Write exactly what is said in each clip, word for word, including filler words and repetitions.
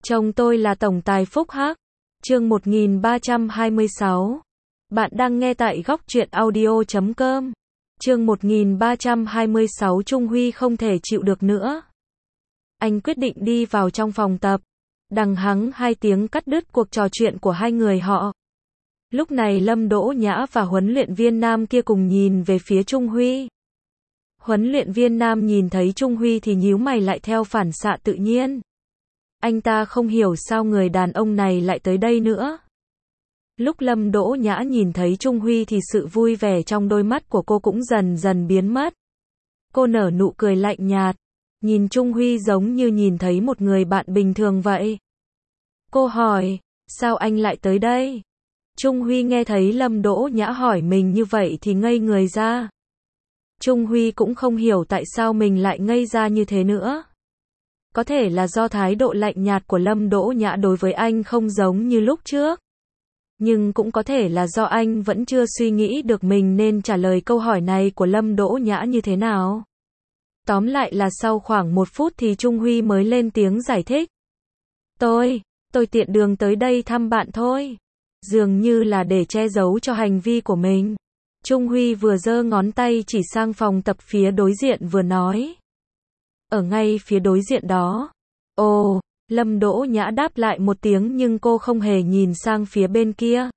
Chồng tôi là tổng tài phúc hắc. Chương một nghìn ba trăm hai mươi sáu. Bạn đang nghe tại góc truyện audio chấm com. Chương một nghìn ba trăm hai mươi sáu. Trung Huy không thể chịu được nữa. Anh quyết định đi vào trong phòng tập. Đằng hắng hai tiếng cắt đứt cuộc trò chuyện của hai người họ. Lúc này Lâm Đỗ Nhã và huấn luyện viên nam kia cùng nhìn về phía Trung Huy. Huấn luyện viên nam nhìn thấy Trung Huy thì nhíu mày lại theo phản xạ tự nhiên. Anh ta không hiểu sao người đàn ông này lại tới đây nữa. Lúc Lâm Đỗ Nhã nhìn thấy Trung Huy thì sự vui vẻ trong đôi mắt của cô cũng dần dần biến mất. Cô nở nụ cười lạnh nhạt, nhìn Trung Huy giống như nhìn thấy một người bạn bình thường vậy. Cô hỏi, sao anh lại tới đây? Trung Huy nghe thấy Lâm Đỗ Nhã hỏi mình như vậy thì ngây người ra. Trung Huy cũng không hiểu tại sao mình lại ngây ra như thế nữa. Có thể là do thái độ lạnh nhạt của Lâm Đỗ Nhã đối với anh không giống như lúc trước. Nhưng cũng có thể là do anh vẫn chưa suy nghĩ được mình nên trả lời câu hỏi này của Lâm Đỗ Nhã như thế nào. Tóm lại là sau khoảng một phút thì Trung Huy mới lên tiếng giải thích. Tôi, tôi tiện đường tới đây thăm bạn thôi. Dường như là để che giấu cho hành vi của mình. Trung Huy vừa giơ ngón tay chỉ sang phòng tập phía đối diện vừa nói. Ở ngay phía đối diện đó. Ồ, Lâm Đỗ Nhã đáp lại một tiếng nhưng cô không hề nhìn sang phía bên kia.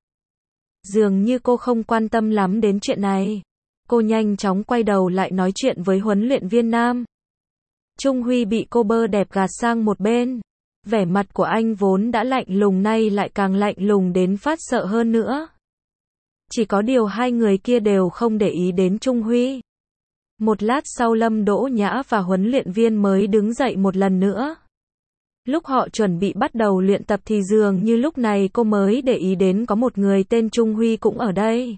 Dường như cô không quan tâm lắm đến chuyện này. Cô nhanh chóng quay đầu lại nói chuyện với huấn luyện viên nam. Trung Huy bị cô bơ đẹp gạt sang một bên. Vẻ mặt của anh vốn đã lạnh lùng nay lại càng lạnh lùng đến phát sợ hơn nữa. Chỉ có điều hai người kia đều không để ý đến Trung Huy. Một lát sau Lâm Đỗ Nhã và huấn luyện viên mới đứng dậy một lần nữa. Lúc họ chuẩn bị bắt đầu luyện tập thì dường như lúc này cô mới để ý đến có một người tên Trung Huy cũng ở đây.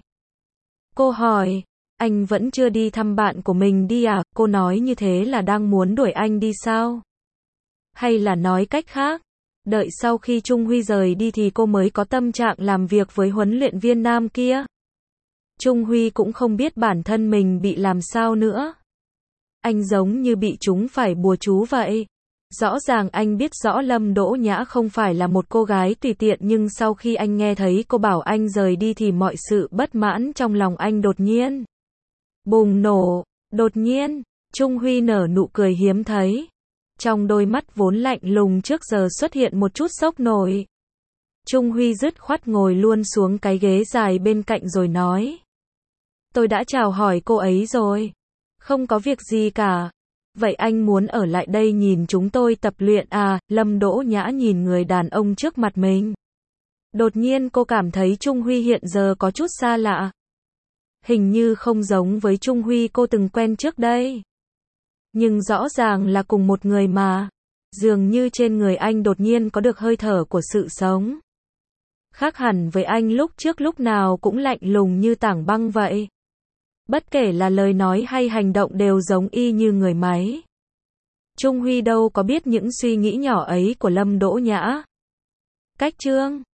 Cô hỏi, anh vẫn chưa đi thăm bạn của mình đi à? Cô nói như thế là đang muốn đuổi anh đi sao? Hay là nói cách khác, đợi sau khi Trung Huy rời đi thì cô mới có tâm trạng làm việc với huấn luyện viên nam kia? Trung Huy cũng không biết bản thân mình bị làm sao nữa. Anh giống như bị trúng phải bùa chú vậy. Rõ ràng anh biết rõ Lâm Đỗ Nhã không phải là một cô gái tùy tiện nhưng sau khi anh nghe thấy cô bảo anh rời đi thì mọi sự bất mãn trong lòng anh đột nhiên bùng nổ. Đột nhiên, Trung Huy nở nụ cười hiếm thấy. Trong đôi mắt vốn lạnh lùng trước giờ xuất hiện một chút sốc nổi. Trung Huy dứt khoát ngồi luôn xuống cái ghế dài bên cạnh rồi nói. Tôi đã chào hỏi cô ấy rồi. Không có việc gì cả. Vậy anh muốn ở lại đây nhìn chúng tôi tập luyện à? Lâm Đỗ Nhã nhìn người đàn ông trước mặt mình. Đột nhiên cô cảm thấy Trung Huy hiện giờ có chút xa lạ. Hình như không giống với Trung Huy cô từng quen trước đây. Nhưng rõ ràng là cùng một người mà. Dường như trên người anh đột nhiên có được hơi thở của sự sống. Khác hẳn với anh lúc trước lúc nào cũng lạnh lùng như tảng băng vậy. Bất kể là lời nói hay hành động đều giống y như người máy. Trung Huy đâu có biết những suy nghĩ nhỏ ấy của Lâm Đỗ Nhã. Cách chương